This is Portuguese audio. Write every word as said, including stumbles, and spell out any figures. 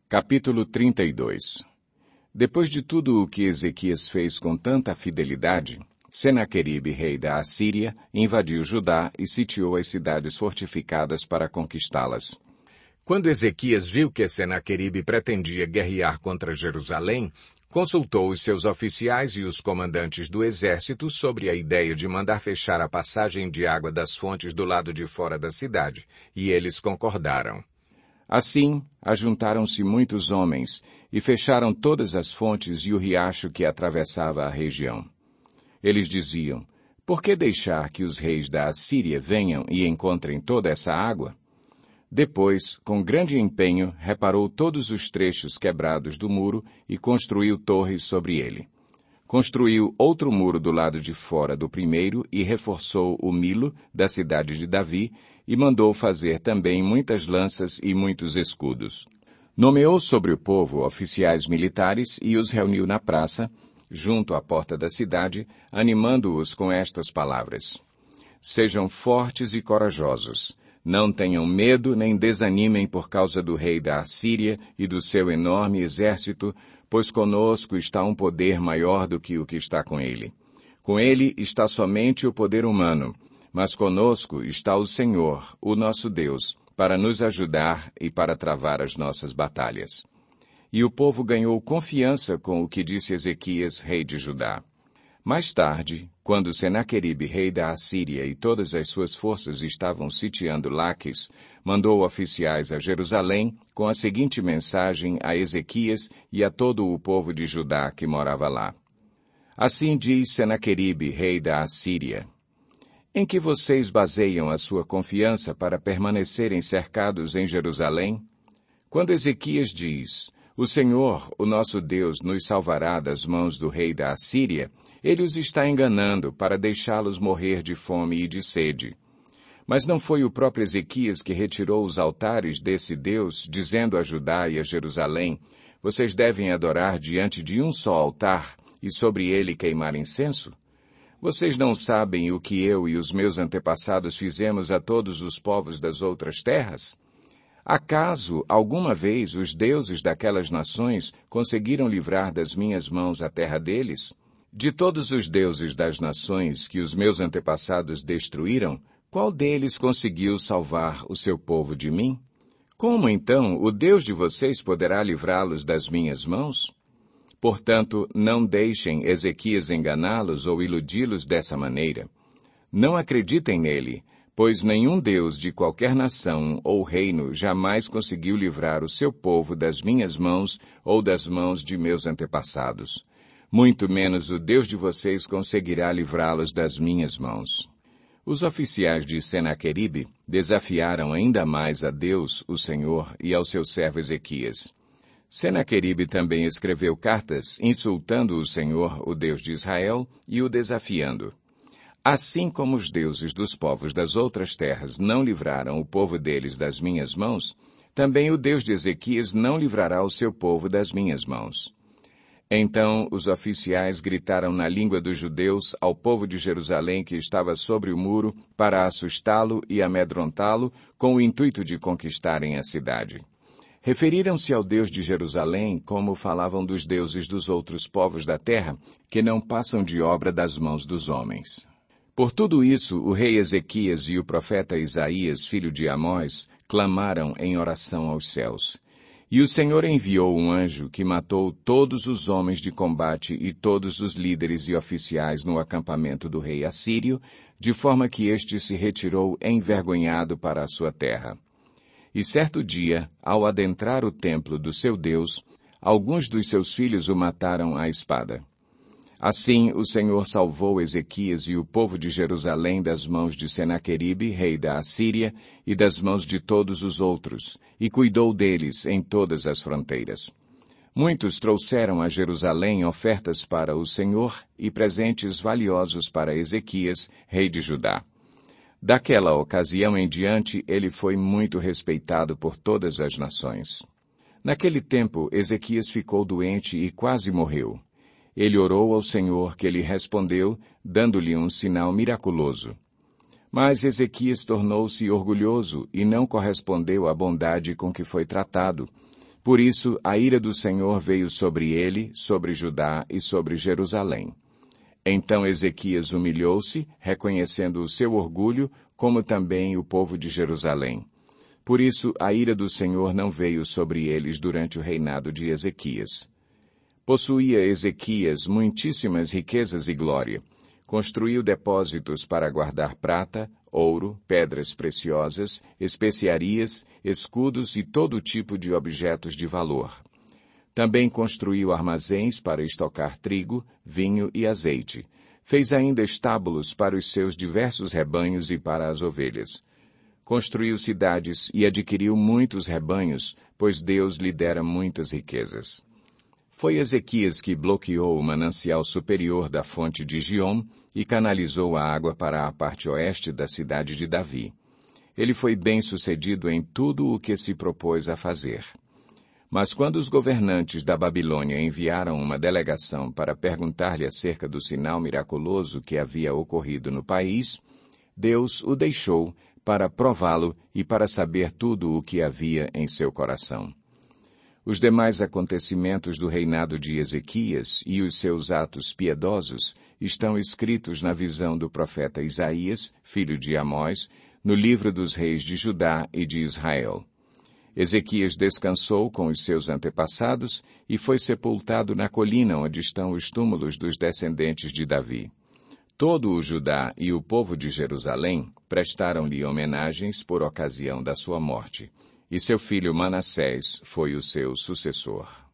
Capítulo trinta e dois. Depois de tudo o que Ezequias fez com tanta fidelidade, Senaqueribe, rei da Assíria, invadiu Judá e sitiou as cidades fortificadas para conquistá-las. Quando Ezequias viu que Senaqueribe pretendia guerrear contra Jerusalém, consultou os seus oficiais e os comandantes do exército sobre a ideia de mandar fechar a passagem de água das fontes do lado de fora da cidade, e eles concordaram. Assim, ajuntaram-se muitos homens e fecharam todas as fontes e o riacho que atravessava a região. Eles diziam, por que deixar que os reis da Assíria venham e encontrem toda essa água? Depois, com grande empenho, reparou todos os trechos quebrados do muro e construiu torres sobre ele. Construiu outro muro do lado de fora do primeiro e reforçou o Milo, da cidade de Davi, e mandou fazer também muitas lanças e muitos escudos. Nomeou sobre o povo oficiais militares e os reuniu na praça, junto à porta da cidade, animando-os com estas palavras. Sejam fortes e corajosos. Não tenham medo nem desanimem por causa do rei da Assíria e do seu enorme exército, pois conosco está um poder maior do que o que está com ele. Com ele está somente o poder humano, mas conosco está o Senhor, o nosso Deus, para nos ajudar e para travar as nossas batalhas. E o povo ganhou confiança com o que disse Ezequias, rei de Judá. Mais tarde, quando Senaqueribe, rei da Assíria, e todas as suas forças estavam sitiando Laques, mandou oficiais a Jerusalém com a seguinte mensagem a Ezequias e a todo o povo de Judá que morava lá. Assim diz Senaqueribe, rei da Assíria. Em que vocês baseiam a sua confiança para permanecerem cercados em Jerusalém? Quando Ezequias diz, o Senhor, o nosso Deus, nos salvará das mãos do rei da Assíria, ele os está enganando para deixá-los morrer de fome e de sede. Mas não foi o próprio Ezequias que retirou os altares desse Deus, dizendo a Judá e a Jerusalém, vocês devem adorar diante de um só altar e sobre ele queimar incenso? Vocês não sabem o que eu e os meus antepassados fizemos a todos os povos das outras terras? Acaso, alguma vez, os deuses daquelas nações conseguiram livrar das minhas mãos a terra deles? De todos os deuses das nações que os meus antepassados destruíram, qual deles conseguiu salvar o seu povo de mim? Como, então, o Deus de vocês poderá livrá-los das minhas mãos? Portanto, não deixem Ezequias enganá-los ou iludi-los dessa maneira. Não acreditem nele, pois nenhum Deus de qualquer nação ou reino jamais conseguiu livrar o seu povo das minhas mãos ou das mãos de meus antepassados. Muito menos o Deus de vocês conseguirá livrá-los das minhas mãos. Os oficiais de Senaqueribe desafiaram ainda mais a Deus, o Senhor, e ao seu servo Ezequias. Senaqueribe também escreveu cartas insultando o Senhor, o Deus de Israel, e o desafiando. Assim como os deuses dos povos das outras terras não livraram o povo deles das minhas mãos, também o Deus de Ezequias não livrará o seu povo das minhas mãos. Então os oficiais gritaram na língua dos judeus ao povo de Jerusalém que estava sobre o muro para assustá-lo e amedrontá-lo com o intuito de conquistarem a cidade. Referiram-se ao Deus de Jerusalém como falavam dos deuses dos outros povos da terra, que não passam de obra das mãos dos homens. Por tudo isso, o rei Ezequias e o profeta Isaías, filho de Amós, clamaram em oração aos céus. E o Senhor enviou um anjo que matou todos os homens de combate e todos os líderes e oficiais no acampamento do rei assírio, de forma que este se retirou envergonhado para a sua terra. E certo dia, ao adentrar o templo do seu Deus, alguns dos seus filhos o mataram à espada. Assim, o Senhor salvou Ezequias e o povo de Jerusalém das mãos de Senaqueribe, rei da Assíria, e das mãos de todos os outros, e cuidou deles em todas as fronteiras. Muitos trouxeram a Jerusalém ofertas para o Senhor e presentes valiosos para Ezequias, rei de Judá. Daquela ocasião em diante, ele foi muito respeitado por todas as nações. Naquele tempo, Ezequias ficou doente e quase morreu. Ele orou ao Senhor, que lhe respondeu, dando-lhe um sinal miraculoso. Mas Ezequias tornou-se orgulhoso e não correspondeu à bondade com que foi tratado, Por isso, a ira do Senhor veio sobre ele, sobre Judá e sobre Jerusalém. Então Ezequias humilhou-se, reconhecendo o seu orgulho, como também o povo de Jerusalém. Por isso, a ira do Senhor não veio sobre eles durante o reinado de Ezequias. Possuía Ezequias muitíssimas riquezas e glória. Construiu depósitos para guardar prata, ouro, pedras preciosas, especiarias, escudos e todo tipo de objetos de valor. Também construiu armazéns para estocar trigo, vinho e azeite. Fez ainda estábulos para os seus diversos rebanhos e para as ovelhas. Construiu cidades e adquiriu muitos rebanhos, pois Deus lhe dera muitas riquezas. Foi Ezequias que bloqueou o manancial superior da fonte de Giom e canalizou a água para a parte oeste da cidade de Davi. Ele foi bem-sucedido em tudo o que se propôs a fazer. Mas quando os governantes da Babilônia enviaram uma delegação para perguntar-lhe acerca do sinal miraculoso que havia ocorrido no país, Deus o deixou para prová-lo e para saber tudo o que havia em seu coração. Os demais acontecimentos do reinado de Ezequias e os seus atos piedosos estão escritos na visão do profeta Isaías, filho de Amós, no livro dos reis de Judá e de Israel. Ezequias descansou com os seus antepassados e foi sepultado na colina onde estão os túmulos dos descendentes de Davi. Todo o Judá e o povo de Jerusalém prestaram-lhe homenagens por ocasião da sua morte, e seu filho Manassés foi o seu sucessor.